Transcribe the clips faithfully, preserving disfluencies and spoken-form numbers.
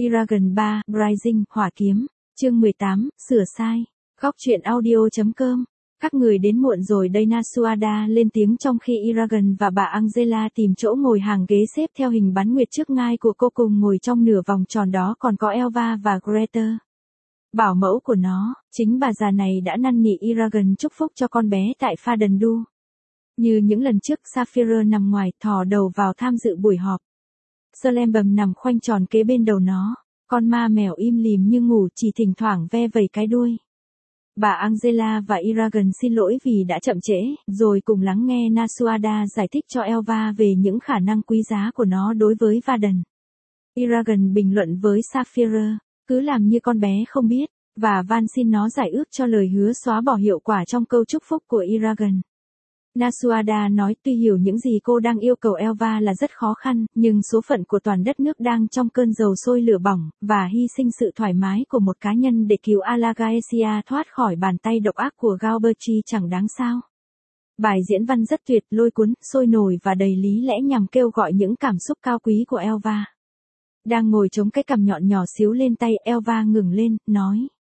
Eragon ba, Rising, Hỏa Kiếm, chương mười tám, sửa sai. Góc truyện audio chấm com. Các người đến muộn rồi đây, Nasuada lên tiếng trong khi Eragon và bà Angela tìm chỗ ngồi hàng ghế xếp theo hình bán nguyệt trước ngai của cô, cùng ngồi trong nửa vòng tròn đó còn có Elva và Greater, bảo mẫu của nó. Chính bà già này đã năn nỉ Eragon chúc phúc cho con bé tại Fadendu. Như những lần trước, Sapphire nằm ngoài, thò đầu vào tham dự buổi họp. Slembum nằm khoanh tròn kế bên đầu nó, con ma mèo im lìm như ngủ, chỉ thỉnh thoảng ve vẩy cái đuôi. Bà Angela và Eragon xin lỗi vì đã chậm trễ, rồi cùng lắng nghe Nasuada giải thích cho Elva về những khả năng quý giá của nó đối với Vaden. Eragon bình luận với Sapphire, cứ làm như con bé không biết, và van xin nó giải ước cho lời hứa xóa bỏ hiệu quả trong câu chúc phúc của Eragon. Nasuada nói tuy hiểu những gì cô đang yêu cầu Elva là rất khó khăn, nhưng số phận của toàn đất nước đang trong cơn dầu sôi lửa bỏng, và hy sinh sự thoải mái của một cá nhân để cứu Alagaesia thoát khỏi bàn tay độc ác của Galberti chẳng đáng sao. Bài diễn văn rất tuyệt, lôi cuốn, sôi nổi và đầy lý lẽ nhằm kêu gọi những cảm xúc cao quý của Elva. Đang ngồi chống cái cằm nhọn nhỏ xíu lên tay, Elva ngừng lên, nói.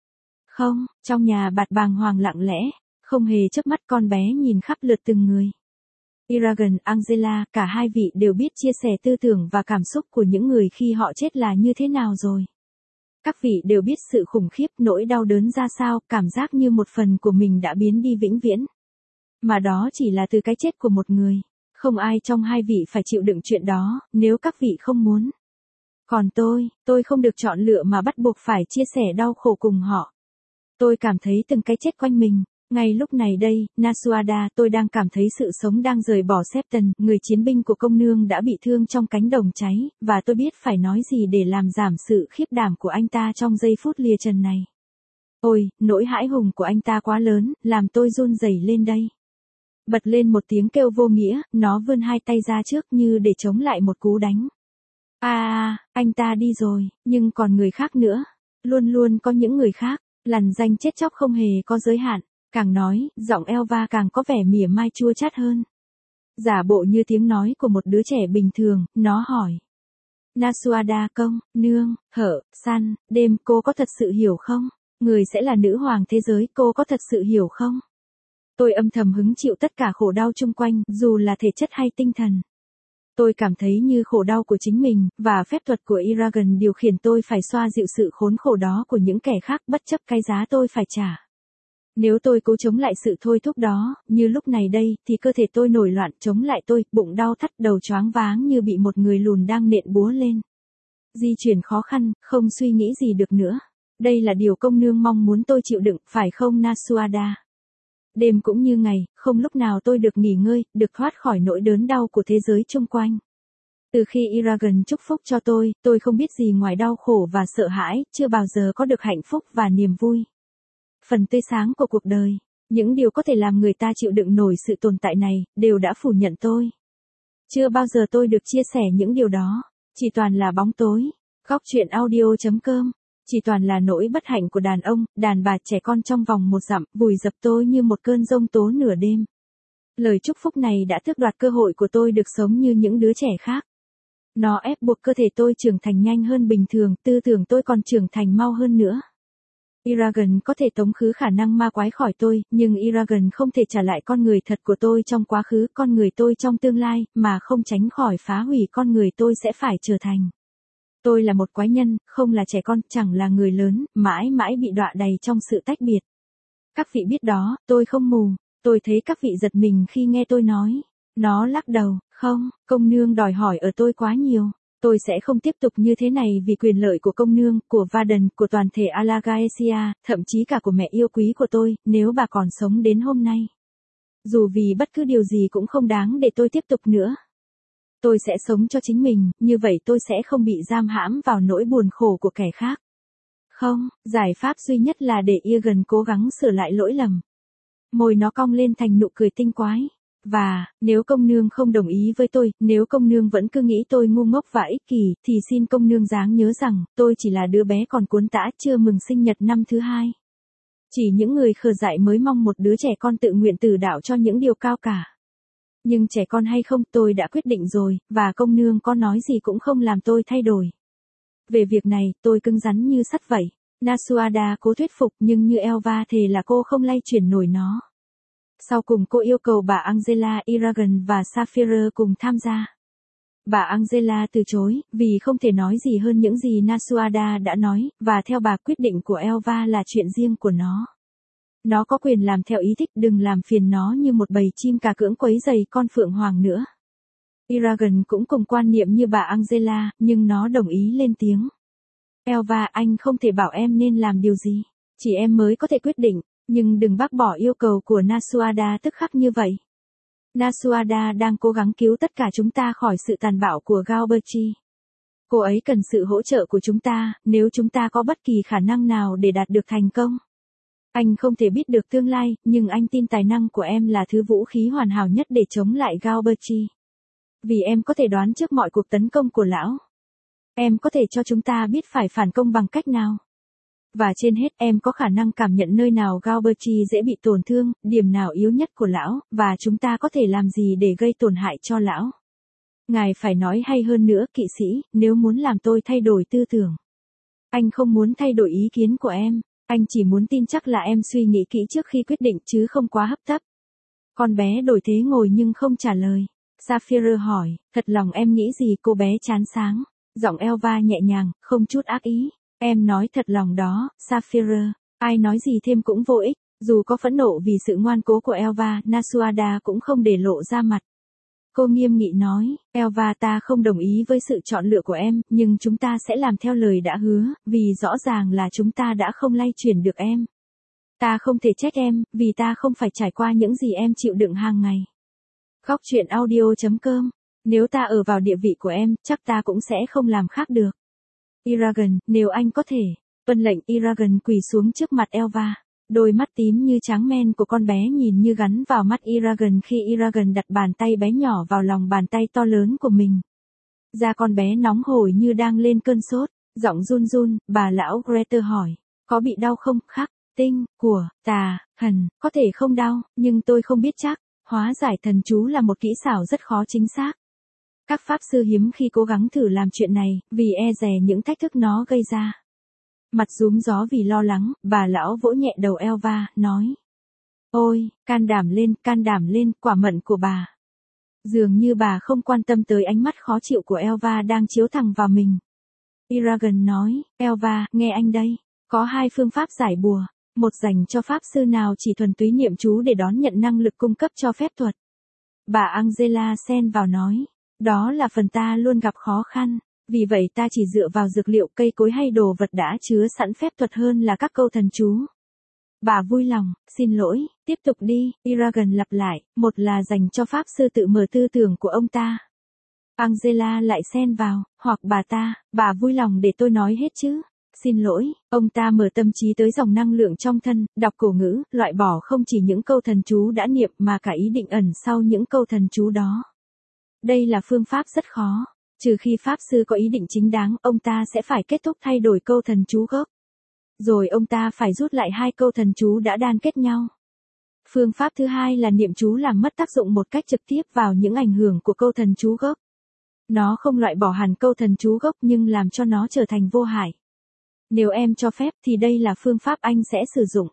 Không, trong nhà bạt bàng hoàng lặng lẽ. Không hề chớp mắt, con bé nhìn khắp lượt từng người. Eragon, Angela, cả hai vị đều biết chia sẻ tư tưởng và cảm xúc của những người khi họ chết là như thế nào rồi. Các vị đều biết sự khủng khiếp, nỗi đau đớn ra sao, cảm giác như một phần của mình đã biến đi vĩnh viễn. Mà đó chỉ là từ cái chết của một người. Không ai trong hai vị phải chịu đựng chuyện đó, nếu các vị không muốn. Còn tôi, tôi không được chọn lựa mà bắt buộc phải chia sẻ đau khổ cùng họ. Tôi cảm thấy từng cái chết quanh mình. Ngay lúc này đây, Nasuada, tôi đang cảm thấy sự sống đang rời bỏ Septon, người chiến binh của công nương đã bị thương trong cánh đồng cháy, và tôi biết phải nói gì để làm giảm sự khiếp đảm của anh ta trong giây phút lìa trần này. Ôi, nỗi hãi hùng của anh ta quá lớn, làm tôi run rẩy lên đây. Bật lên một tiếng kêu vô nghĩa, nó vươn hai tay ra trước như để chống lại một cú đánh. À, à, anh ta đi rồi, nhưng còn người khác nữa. Luôn luôn có những người khác, lằn danh chết chóc không hề có giới hạn. Càng nói, giọng Elva càng có vẻ mỉa mai chua chát hơn. Giả bộ như tiếng nói của một đứa trẻ bình thường, nó hỏi. Nasuada, công, nương, hở, san, đêm, cô có thật sự hiểu không? Người sẽ là nữ hoàng thế giới, cô có thật sự hiểu không? Tôi âm thầm hứng chịu tất cả khổ đau chung quanh, dù là thể chất hay tinh thần. Tôi cảm thấy như khổ đau của chính mình, và phép thuật của Eragon điều khiển tôi phải xoa dịu sự khốn khổ đó của những kẻ khác bất chấp cái giá tôi phải trả. Nếu tôi cố chống lại sự thôi thúc đó, như lúc này đây, thì cơ thể tôi nổi loạn, chống lại tôi, bụng đau thắt, đầu choáng váng như bị một người lùn đang nện búa lên. Di chuyển khó khăn, không suy nghĩ gì được nữa. Đây là điều công nương mong muốn tôi chịu đựng, phải không Nasuada? Đêm cũng như ngày, không lúc nào tôi được nghỉ ngơi, được thoát khỏi nỗi đớn đau của thế giới chung quanh. Từ khi Eragon chúc phúc cho tôi, tôi không biết gì ngoài đau khổ và sợ hãi, chưa bao giờ có được hạnh phúc và niềm vui. Phần tươi sáng của cuộc đời, những điều có thể làm người ta chịu đựng nổi sự tồn tại này, đều đã phủ nhận tôi. Chưa bao giờ tôi được chia sẻ những điều đó, chỉ toàn là bóng tối. Góc truyện audio chấm com, chỉ toàn là nỗi bất hạnh của đàn ông, đàn bà, trẻ con trong vòng một dặm, vùi dập tôi như một cơn giông tố nửa đêm. Lời chúc phúc này đã tước đoạt cơ hội của tôi được sống như những đứa trẻ khác. Nó ép buộc cơ thể tôi trưởng thành nhanh hơn bình thường, tư tưởng tôi còn trưởng thành mau hơn nữa. Eragon có thể tống khứ khả năng ma quái khỏi tôi, nhưng Eragon không thể trả lại con người thật của tôi trong quá khứ, con người tôi trong tương lai, mà không tránh khỏi phá hủy con người tôi sẽ phải trở thành. Tôi là một quái nhân, không là trẻ con, chẳng là người lớn, mãi mãi bị đọa đầy trong sự tách biệt. Các vị biết đó, tôi không mù. Tôi thấy các vị giật mình khi nghe tôi nói. Nó lắc đầu, không, công nương đòi hỏi ở tôi quá nhiều. Tôi sẽ không tiếp tục như thế này vì quyền lợi của công nương, của Vaden, của toàn thể Alagaesia, thậm chí cả của mẹ yêu quý của tôi, nếu bà còn sống đến hôm nay. Dù vì bất cứ điều gì cũng không đáng để tôi tiếp tục nữa. Tôi sẽ sống cho chính mình, như vậy tôi sẽ không bị giam hãm vào nỗi buồn khổ của kẻ khác. Không, giải pháp duy nhất là để Eragon cố gắng sửa lại lỗi lầm. Môi nó cong lên thành nụ cười tinh quái. Và, nếu công nương không đồng ý với tôi, nếu công nương vẫn cứ nghĩ tôi ngu ngốc và ích kỷ, thì xin công nương dáng nhớ rằng, tôi chỉ là đứa bé còn cuốn tã chưa mừng sinh nhật năm thứ hai. Chỉ những người khờ dại mới mong một đứa trẻ con tự nguyện tử đạo cho những điều cao cả. Nhưng trẻ con hay không, tôi đã quyết định rồi, và công nương có nói gì cũng không làm tôi thay đổi. Về việc này, tôi cứng rắn như sắt vậy. Nasuada cố thuyết phục nhưng như Elva thề là cô không lay chuyển nổi nó. Sau cùng cô yêu cầu bà Angela, Eragon và Sapphire cùng tham gia. Bà Angela từ chối, vì không thể nói gì hơn những gì Nasuada đã nói, và theo bà quyết định của Elva là chuyện riêng của nó. Nó có quyền làm theo ý thích, đừng làm phiền nó như một bầy chim cà cưỡng quấy rầy con phượng hoàng nữa. Eragon cũng cùng quan niệm như bà Angela, nhưng nó đồng ý lên tiếng. Elva, anh không thể bảo em nên làm điều gì. Chỉ em mới có thể quyết định, nhưng đừng bác bỏ yêu cầu của Nasuada tức khắc như vậy. Nasuada đang cố gắng cứu tất cả chúng ta khỏi sự tàn bạo của Galberti. Cô ấy cần sự hỗ trợ của chúng ta, nếu chúng ta có bất kỳ khả năng nào để đạt được thành công. Anh không thể biết được tương lai, nhưng anh tin tài năng của em là thứ vũ khí hoàn hảo nhất để chống lại Galberti. Vì em có thể đoán trước mọi cuộc tấn công của lão. Em có thể cho chúng ta biết phải phản công bằng cách nào. Và trên hết em có khả năng cảm nhận nơi nào Galberti dễ bị tổn thương, điểm nào yếu nhất của lão, và chúng ta có thể làm gì để gây tổn hại cho lão. Ngài phải nói hay hơn nữa, kỵ sĩ, nếu muốn làm tôi thay đổi tư tưởng. Anh không muốn thay đổi ý kiến của em, anh chỉ muốn tin chắc là em suy nghĩ kỹ trước khi quyết định chứ không quá hấp tấp. Con bé đổi thế ngồi nhưng không trả lời. Sapphire hỏi, thật lòng em nghĩ gì? Cô bé chán sáng. Giọng Elva nhẹ nhàng, không chút ác ý. Em nói thật lòng đó, Sapphire. Ai nói gì thêm cũng vô ích. Dù có phẫn nộ vì sự ngoan cố của Elva, Nasuada cũng không để lộ ra mặt. Cô nghiêm nghị nói, Elva, ta không đồng ý với sự chọn lựa của em, nhưng chúng ta sẽ làm theo lời đã hứa, vì rõ ràng là chúng ta đã không lay chuyển được em. Ta không thể trách em, vì ta không phải trải qua những gì em chịu đựng hàng ngày. Góc truyện audio chấm com. Nếu ta ở vào địa vị của em, chắc ta cũng sẽ không làm khác được. Eragon, nếu anh có thể. Tuân lệnh. Eragon quỳ xuống trước mặt Elva. Đôi mắt tím như tráng men của con bé nhìn như gắn vào mắt Eragon khi Eragon đặt bàn tay bé nhỏ vào lòng bàn tay to lớn của mình. Da con bé nóng hổi như đang lên cơn sốt. Giọng run run, bà lão Greta hỏi. Có bị đau không? Khắc, tinh, của, tà, thần, có thể không đau, nhưng tôi không biết chắc. Hóa giải thần chú là một kỹ xảo rất khó chính xác. Các pháp sư hiếm khi cố gắng thử làm chuyện này, vì e dè những thách thức nó gây ra. Mặt rúm gió vì lo lắng, bà lão vỗ nhẹ đầu Elva, nói. Ôi, can đảm lên, can đảm lên, quả mận của bà. Dường như bà không quan tâm tới ánh mắt khó chịu của Elva đang chiếu thẳng vào mình. Eragon nói, Elva, nghe anh đây, có hai phương pháp giải bùa. Một dành cho pháp sư nào chỉ thuần túy niệm chú để đón nhận năng lực cung cấp cho phép thuật. Bà Angela xen vào nói, đó là phần ta luôn gặp khó khăn, vì vậy ta chỉ dựa vào dược liệu, cây cối hay đồ vật đã chứa sẵn phép thuật hơn là các câu thần chú. Bà vui lòng, xin lỗi, tiếp tục đi, Eragon lặp lại, một là dành cho pháp sư tự mở tư tưởng của ông ta. Angela lại xen vào, hoặc bà ta, bà vui lòng để tôi nói hết chứ. Xin lỗi, ông ta mở tâm trí tới dòng năng lượng trong thân, đọc cổ ngữ, loại bỏ không chỉ những câu thần chú đã niệm mà cả ý định ẩn sau những câu thần chú đó. Đây là phương pháp rất khó. Trừ khi pháp sư có ý định chính đáng, ông ta sẽ phải kết thúc thay đổi câu thần chú gốc. Rồi ông ta phải rút lại hai câu thần chú đã đan kết nhau. Phương pháp thứ hai là niệm chú làm mất tác dụng một cách trực tiếp vào những ảnh hưởng của câu thần chú gốc. Nó không loại bỏ hẳn câu thần chú gốc nhưng làm cho nó trở thành vô hại. Nếu em cho phép thì đây là phương pháp anh sẽ sử dụng.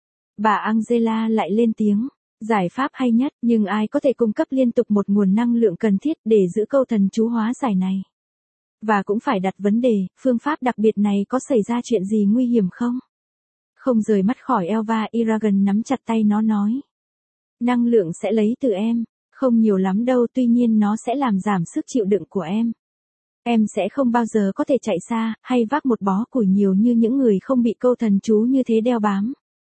Bà Angela lại lên tiếng. Giải pháp hay nhất, nhưng ai có thể cung cấp liên tục một nguồn năng lượng cần thiết để giữ câu thần chú hóa giải này? Và cũng phải đặt vấn đề, phương pháp đặc biệt này có xảy ra chuyện gì nguy hiểm không? Không rời mắt khỏi Elva, Eragon nắm chặt tay nó nói. Năng lượng sẽ lấy từ em, không nhiều lắm đâu, tuy nhiên nó sẽ làm giảm sức chịu đựng của em. Em sẽ không bao giờ có thể chạy xa, hay vác một bó củi nhiều như những người không bị câu thần chú như thế đeo bám.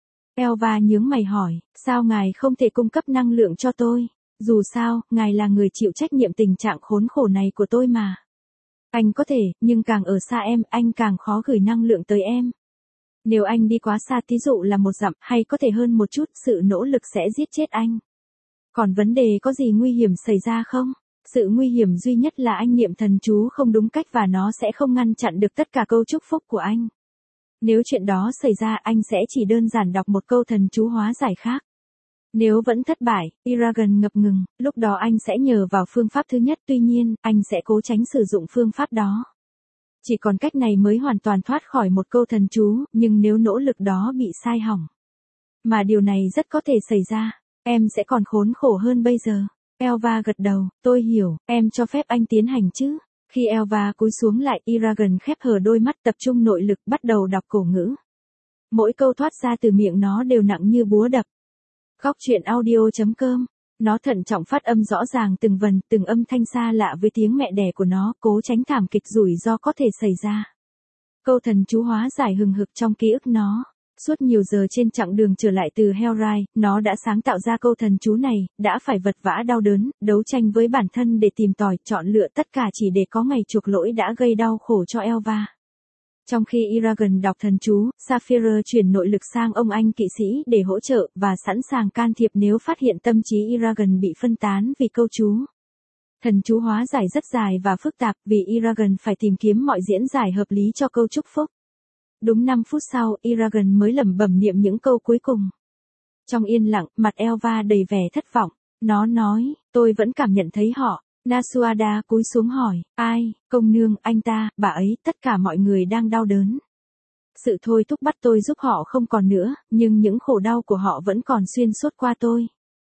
Elva nhướng mày hỏi, sao ngài không thể cung cấp năng lượng cho tôi? Dù sao, ngài là người chịu trách nhiệm tình trạng khốn khổ này của tôi mà. Anh có thể, nhưng càng ở xa em, anh càng khó gửi năng lượng tới em. Nếu anh đi quá xa, thí dụ là một dặm, hay có thể hơn một chút, sự nỗ lực sẽ giết chết anh. Còn vấn đề có gì nguy hiểm xảy ra không? Sự nguy hiểm duy nhất là anh niệm thần chú không đúng cách và nó sẽ không ngăn chặn được tất cả câu chúc phúc của anh. Nếu chuyện đó xảy ra, anh sẽ chỉ đơn giản đọc một câu thần chú hóa giải khác. Nếu vẫn thất bại, Eragon ngập ngừng, lúc đó anh sẽ nhờ vào phương pháp thứ nhất, tuy nhiên, anh sẽ cố tránh sử dụng phương pháp đó. Chỉ còn cách này mới hoàn toàn thoát khỏi một câu thần chú, nhưng nếu nỗ lực đó bị sai hỏng. Mà điều này rất có thể xảy ra, em sẽ còn khốn khổ hơn bây giờ. Elva gật đầu, tôi hiểu, em cho phép anh tiến hành chứ. Khi Elva cúi xuống lại, Eragon khép hờ đôi mắt tập trung nội lực bắt đầu đọc cổ ngữ. Mỗi câu thoát ra từ miệng nó đều nặng như búa đập. Góc truyện audio chấm com. Nó thận trọng phát âm rõ ràng từng vần, từng âm thanh xa lạ với tiếng mẹ đẻ của nó, cố tránh thảm kịch rủi ro có thể xảy ra. Câu thần chú hóa giải hừng hực trong ký ức nó. Suốt nhiều giờ trên chặng đường trở lại từ Hellride, nó đã sáng tạo ra câu thần chú này, đã phải vật vã đau đớn, đấu tranh với bản thân để tìm tòi, chọn lựa tất cả chỉ để có ngày chuộc lỗi đã gây đau khổ cho Elva. Trong khi Eragon đọc thần chú, Saphira chuyển nội lực sang ông anh kỵ sĩ để hỗ trợ và sẵn sàng can thiệp nếu phát hiện tâm trí Eragon bị phân tán vì câu chú. Thần chú hóa giải rất dài và phức tạp vì Eragon phải tìm kiếm mọi diễn giải hợp lý cho câu chúc phúc. Đúng năm phút sau, Eragon mới lẩm bẩm niệm những câu cuối cùng. Trong yên lặng, mặt Elva đầy vẻ thất vọng. Nó nói, tôi vẫn cảm nhận thấy họ. Nasuada cúi xuống hỏi, ai, công nương, anh ta, bà ấy, tất cả mọi người đang đau đớn. Sự thôi thúc bắt tôi giúp họ không còn nữa, nhưng những khổ đau của họ vẫn còn xuyên suốt qua tôi.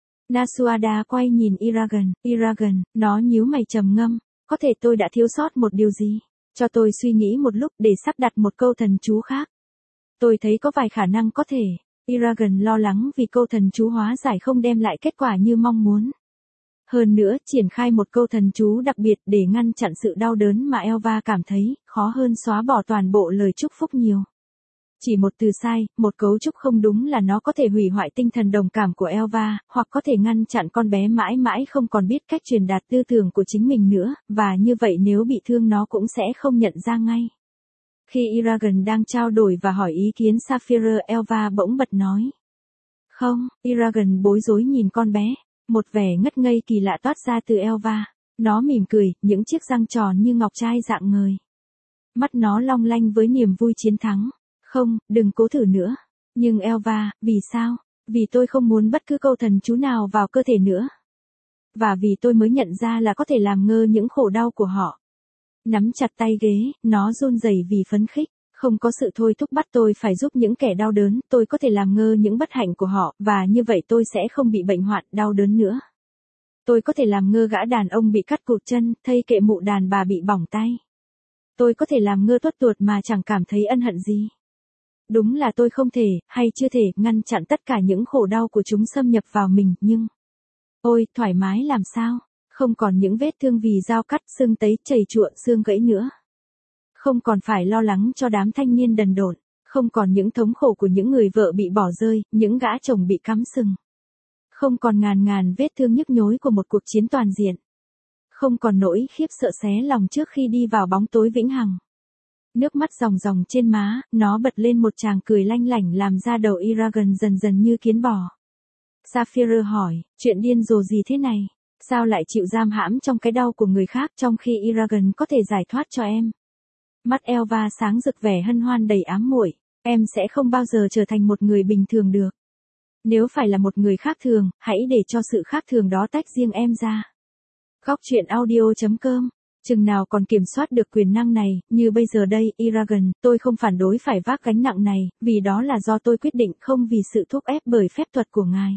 Nasuada quay nhìn Eragon, Eragon, nó nhíu mày trầm ngâm, có thể tôi đã thiếu sót một điều gì? Cho tôi suy nghĩ một lúc để sắp đặt một câu thần chú khác. Tôi thấy có vài khả năng có thể. Eragon lo lắng vì câu thần chú hóa giải không đem lại kết quả như mong muốn. Hơn nữa, triển khai một câu thần chú đặc biệt để ngăn chặn sự đau đớn mà Elva cảm thấy, khó hơn xóa bỏ toàn bộ lời chúc phúc nhiều. Chỉ một từ sai, một cấu trúc không đúng là nó có thể hủy hoại tinh thần đồng cảm của Elva, hoặc có thể ngăn chặn con bé mãi mãi không còn biết cách truyền đạt tư tưởng của chính mình nữa, và như vậy nếu bị thương nó cũng sẽ không nhận ra ngay. Khi Eragon đang trao đổi và hỏi ý kiến Saphira, Elva bỗng bật nói. Không, Eragon bối rối nhìn con bé, một vẻ ngất ngây kỳ lạ toát ra từ Elva. Nó mỉm cười, những chiếc răng tròn như ngọc trai dạng ngời. Mắt nó long lanh với niềm vui chiến thắng. Không, đừng cố thử nữa. Nhưng Elva, vì sao? Vì tôi không muốn bất cứ câu thần chú nào vào cơ thể nữa. Và vì tôi mới nhận ra là có thể làm ngơ những khổ đau của họ. Nắm chặt tay ghế, nó run rẩy vì phấn khích. Không có sự thôi thúc bắt tôi phải giúp những kẻ đau đớn, tôi có thể làm ngơ những bất hạnh của họ, và như vậy tôi sẽ không bị bệnh hoạn, đau đớn nữa. Tôi có thể làm ngơ gã đàn ông bị cắt cụt chân, thay kệ mụ đàn bà bị bỏng tay. Tôi có thể làm ngơ tuốt tuột mà chẳng cảm thấy ân hận gì. Đúng là tôi không thể, hay chưa thể, ngăn chặn tất cả những khổ đau của chúng xâm nhập vào mình, nhưng... Ôi, thoải mái làm sao? Không còn những vết thương vì dao cắt, xương tấy, chảy chụa, xương gãy nữa. Không còn phải lo lắng cho đám thanh niên đần độn. Không còn những thống khổ của những người vợ bị bỏ rơi, những gã chồng bị cắm sừng. Không còn ngàn ngàn vết thương nhức nhối của một cuộc chiến toàn diện. Không còn nỗi khiếp sợ xé lòng trước khi đi vào bóng tối vĩnh hằng. Nước mắt ròng ròng trên má, nó bật lên một tràng cười lanh lảnh làm da đầu Eragon dần dần như kiến bò. Saphira hỏi, chuyện điên rồ gì thế này? Sao lại chịu giam hãm trong cái đau của người khác trong khi Eragon có thể giải thoát cho em? Mắt Elva sáng rực vẻ hân hoan đầy ám muội. Em sẽ không bao giờ trở thành một người bình thường được. Nếu phải là một người khác thường, hãy để cho sự khác thường đó tách riêng em ra. Góc truyện audio chấm com. Chừng nào còn kiểm soát được quyền năng này, như bây giờ đây, Eragon, tôi không phản đối phải vác gánh nặng này, vì đó là do tôi quyết định, không vì sự thúc ép bởi phép thuật của ngài.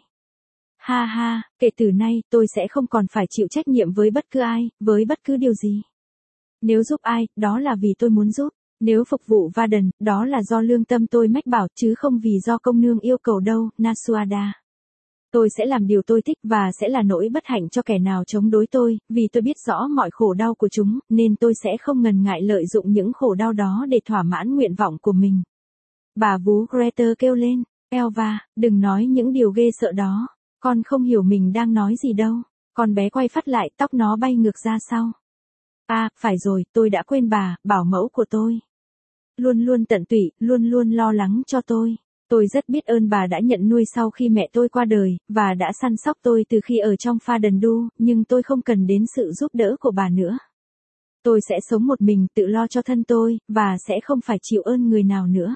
Ha ha, kể từ nay, tôi sẽ không còn phải chịu trách nhiệm với bất cứ ai, với bất cứ điều gì. Nếu giúp ai, đó là vì tôi muốn giúp. Nếu phục vụ Varden, đó là do lương tâm tôi mách bảo, chứ không vì do công nương yêu cầu đâu, Nasuada. Tôi sẽ làm điều tôi thích và sẽ là nỗi bất hạnh cho kẻ nào chống đối tôi, vì tôi biết rõ mọi khổ đau của chúng, nên tôi sẽ không ngần ngại lợi dụng những khổ đau đó để thỏa mãn nguyện vọng của mình. Bà vú Greta kêu lên, Elva, đừng nói những điều ghê sợ đó, con không hiểu mình đang nói gì đâu. Con bé quay phát lại, tóc nó bay ngược ra sau. À, phải rồi, tôi đã quên bà, bảo mẫu của tôi. Luôn luôn tận tụy, luôn luôn lo lắng cho tôi. Tôi rất biết ơn bà đã nhận nuôi sau khi mẹ tôi qua đời, và đã săn sóc tôi từ khi ở trong pha đần đu, nhưng tôi không cần đến sự giúp đỡ của bà nữa. Tôi sẽ sống một mình, tự lo cho thân tôi, và sẽ không phải chịu ơn người nào nữa.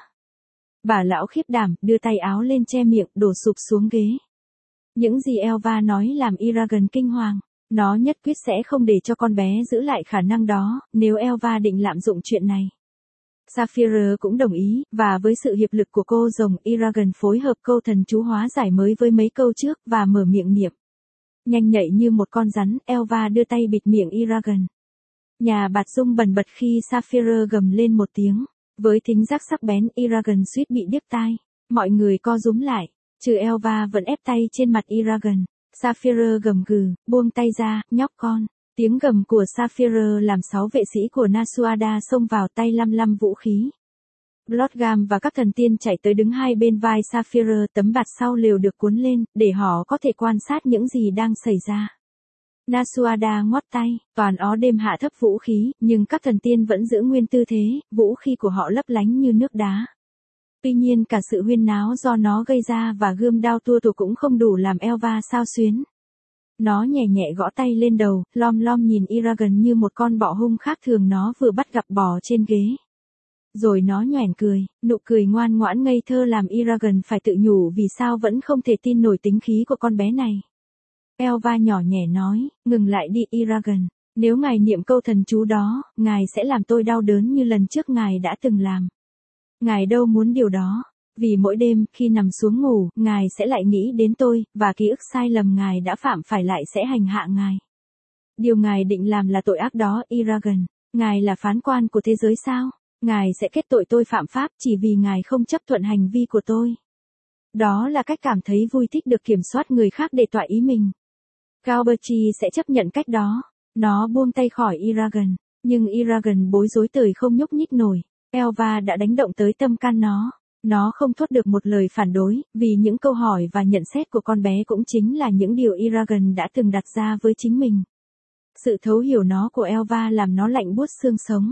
Bà lão khiếp đảm, đưa tay áo lên che miệng, đổ sụp xuống ghế. Những gì Elva nói làm Eragon kinh hoàng. Nó nhất quyết sẽ không để cho con bé giữ lại khả năng đó, nếu Elva định lạm dụng chuyện này. Sapphire cũng đồng ý, và với sự hiệp lực của cô rồng, Eragon phối hợp câu thần chú hóa giải mới với mấy câu trước, và mở miệng niệm. Nhanh nhạy như một con rắn, Elva đưa tay bịt miệng Eragon. Nhà bạt rung bần bật khi Sapphire gầm lên một tiếng. Với thính giác sắc bén, Eragon suýt bị điếc tai. Mọi người co rúm lại, trừ Elva vẫn ép tay trên mặt Eragon. Sapphire gầm gừ, buông tay ra, nhóc con. Tiếng gầm của Sapphire làm sáu vệ sĩ của Nasuada xông vào, tay lăm lăm vũ khí. Bloodgam và các thần tiên chạy tới đứng hai bên vai Sapphire, tấm bạt sau lều được cuốn lên, để họ có thể quan sát những gì đang xảy ra. Nasuada ngoắt tay, toàn ó đêm hạ thấp vũ khí, nhưng các thần tiên vẫn giữ nguyên tư thế, vũ khí của họ lấp lánh như nước đá. Tuy nhiên cả sự huyên náo do nó gây ra và gươm đao tua tủa cũng không đủ làm Elva xao xuyến. Nó nhẹ nhẹ gõ tay lên đầu, lom lom nhìn Eragon như một con bọ hung khác thường nó vừa bắt gặp bò trên ghế. Rồi nó nhoẻn cười, nụ cười ngoan ngoãn ngây thơ làm Eragon phải tự nhủ vì sao vẫn không thể tin nổi tính khí của con bé này. Elva nhỏ nhẹ nói, ngừng lại đi Eragon, nếu ngài niệm câu thần chú đó, ngài sẽ làm tôi đau đớn như lần trước ngài đã từng làm. Ngài đâu muốn điều đó, vì mỗi đêm khi nằm xuống ngủ, ngài sẽ lại nghĩ đến tôi, và ký ức sai lầm ngài đã phạm phải lại sẽ hành hạ ngài. Điều ngài định làm là tội ác đó Eragon, ngài là phán quan của thế giới sao? Ngài sẽ kết tội tôi phạm pháp chỉ vì ngài không chấp thuận hành vi của tôi. Đó là cách cảm thấy vui thích được kiểm soát người khác để tọa ý mình. Galberti sẽ chấp nhận cách đó. Nó buông tay khỏi Eragon, nhưng Eragon bối rối tời không nhúc nhích nổi. Elva đã đánh động tới tâm can nó. Nó không thốt được một lời phản đối, vì những câu hỏi và nhận xét của con bé cũng chính là những điều Eragon đã từng đặt ra với chính mình. Sự thấu hiểu nó của Elva làm nó lạnh buốt xương sống.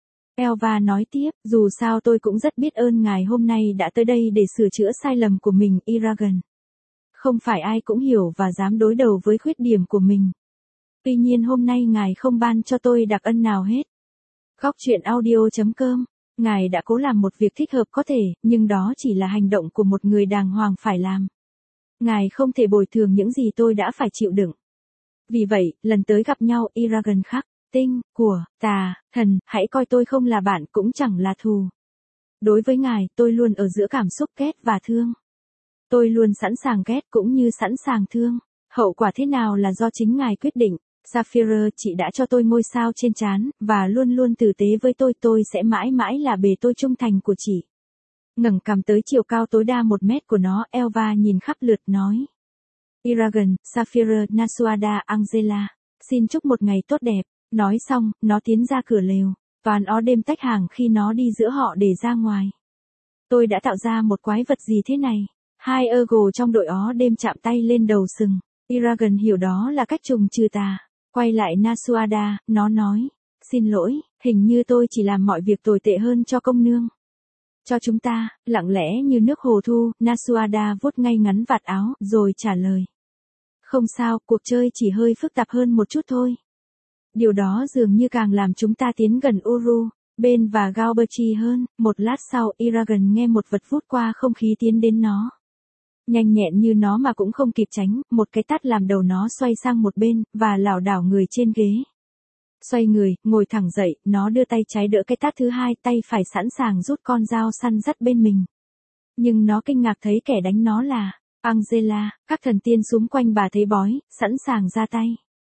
Elva nói tiếp, dù sao tôi cũng rất biết ơn ngài hôm nay đã tới đây để sửa chữa sai lầm của mình, Eragon. Không phải ai cũng hiểu và dám đối đầu với khuyết điểm của mình. Tuy nhiên hôm nay ngài không ban cho tôi đặc ân nào hết. Góc truyện audio chấm com. Ngài đã cố làm một việc thích hợp có thể, nhưng đó chỉ là hành động của một người đàng hoàng phải làm. Ngài không thể bồi thường những gì tôi đã phải chịu đựng. Vì vậy, lần tới gặp nhau, Eragon khắc, tinh, của, tà, thần, hãy coi tôi không là bạn cũng chẳng là thù. Đối với ngài, tôi luôn ở giữa cảm xúc ghét và thương. Tôi luôn sẵn sàng ghét cũng như sẵn sàng thương. Hậu quả thế nào là do chính ngài quyết định. Sapphire, chị đã cho tôi ngôi sao trên trán, và luôn luôn tử tế với tôi, tôi sẽ mãi mãi là bề tôi trung thành của chị. Ngẩng cằm tới chiều cao tối đa một mét của nó, Elva nhìn khắp lượt nói. Eragon, Sapphire, Nasuada, Angela, xin chúc một ngày tốt đẹp. Nói xong, nó tiến ra cửa lều. Toàn ó đêm tách hàng khi nó đi giữa họ để ra ngoài. Tôi đã tạo ra một quái vật gì thế này? Hai Ergo trong đội ó đêm chạm tay lên đầu sừng. Eragon hiểu đó là cách trùng trừ tà. Quay lại Nasuada, nó nói. Xin lỗi, hình như tôi chỉ làm mọi việc tồi tệ hơn cho công nương. Cho chúng ta, lặng lẽ như nước hồ thu, Nasuada vuốt ngay ngắn vạt áo, rồi trả lời. Không sao, cuộc chơi chỉ hơi phức tạp hơn một chút thôi. Điều đó dường như càng làm chúng ta tiến gần Uru, Ben và Galberti hơn. Một lát sau, Eragon nghe một vật vút qua không khí tiến đến nó. Nhanh nhẹn như nó mà cũng không kịp tránh, một cái tát làm đầu nó xoay sang một bên, và lảo đảo người trên ghế. Xoay người, ngồi thẳng dậy, nó đưa tay trái đỡ cái tát thứ hai, tay phải sẵn sàng rút con dao săn dắt bên mình. Nhưng nó kinh ngạc thấy kẻ đánh nó là Angela, các thần tiên xúm quanh bà thấy bói, sẵn sàng ra tay.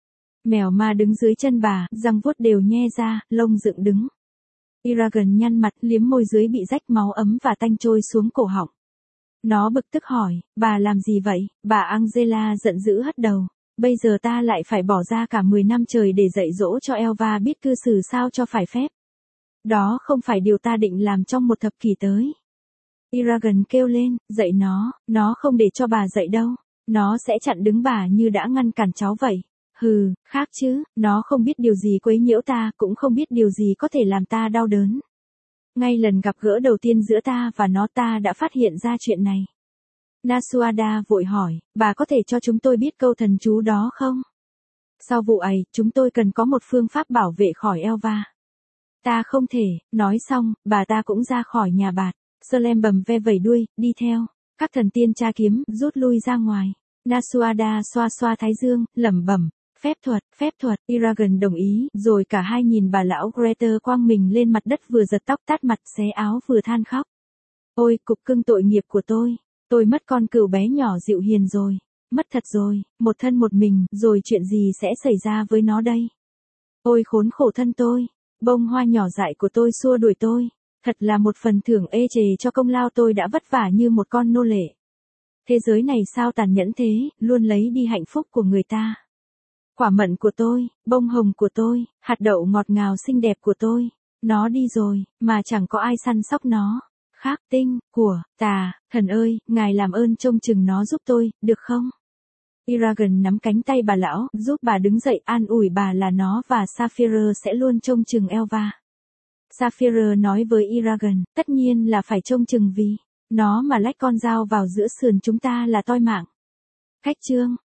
Mèo ma đứng dưới chân bà, răng vuốt đều nhe ra, lông dựng đứng. Eragon nhăn mặt, liếm môi dưới bị rách, máu ấm và tanh trôi xuống cổ họng. Nó bực tức hỏi, bà làm gì vậy? Bà Angela giận dữ hất đầu. Bây giờ ta lại phải bỏ ra cả mười năm trời để dạy dỗ cho Elva biết cư xử sao cho phải phép. Đó không phải điều ta định làm trong một thập kỷ tới. Eragon kêu lên, dạy nó, nó không để cho bà dạy đâu. Nó sẽ chặn đứng bà như đã ngăn cản cháu vậy. Hừ, khác chứ, nó không biết điều gì quấy nhiễu ta, cũng không biết điều gì có thể làm ta đau đớn. Ngay lần gặp gỡ đầu tiên giữa ta và nó ta đã phát hiện ra chuyện này. Nasuada vội hỏi, bà có thể cho chúng tôi biết câu thần chú đó không? Sau vụ ấy, chúng tôi cần có một phương pháp bảo vệ khỏi Elva. Ta không thể, nói xong, bà ta cũng ra khỏi nhà bạt. Slem bầm ve vẩy đuôi, đi theo. Các thần tiên tra kiếm, rút lui ra ngoài. Nasuada xoa xoa thái dương, lẩm bẩm, Phép thuật, phép thuật, Eragon đồng ý, rồi cả hai nhìn bà lão Greta quăng mình lên mặt đất vừa giật tóc tát mặt xé áo vừa than khóc. Ôi, cục cưng tội nghiệp của tôi, tôi mất con cừu bé nhỏ dịu hiền rồi, mất thật rồi, một thân một mình, rồi chuyện gì sẽ xảy ra với nó đây? Ôi khốn khổ thân tôi, bông hoa nhỏ dại của tôi xua đuổi tôi, thật là một phần thưởng ê chề cho công lao tôi đã vất vả như một con nô lệ. Thế giới này sao tàn nhẫn thế, luôn lấy đi hạnh phúc của người ta. Quả mận của tôi, bông hồng của tôi, hạt đậu ngọt ngào xinh đẹp của tôi, nó đi rồi, mà chẳng có ai săn sóc nó. Khác tinh, của, tà, thần ơi, ngài làm ơn trông chừng nó giúp tôi, được không? Eragon nắm cánh tay bà lão, giúp bà đứng dậy an ủi bà là nó và Saphira sẽ luôn trông chừng Elva. Saphira nói với Eragon, tất nhiên là phải trông chừng vì nó mà lách con dao vào giữa sườn chúng ta là toi mạng. Cách chương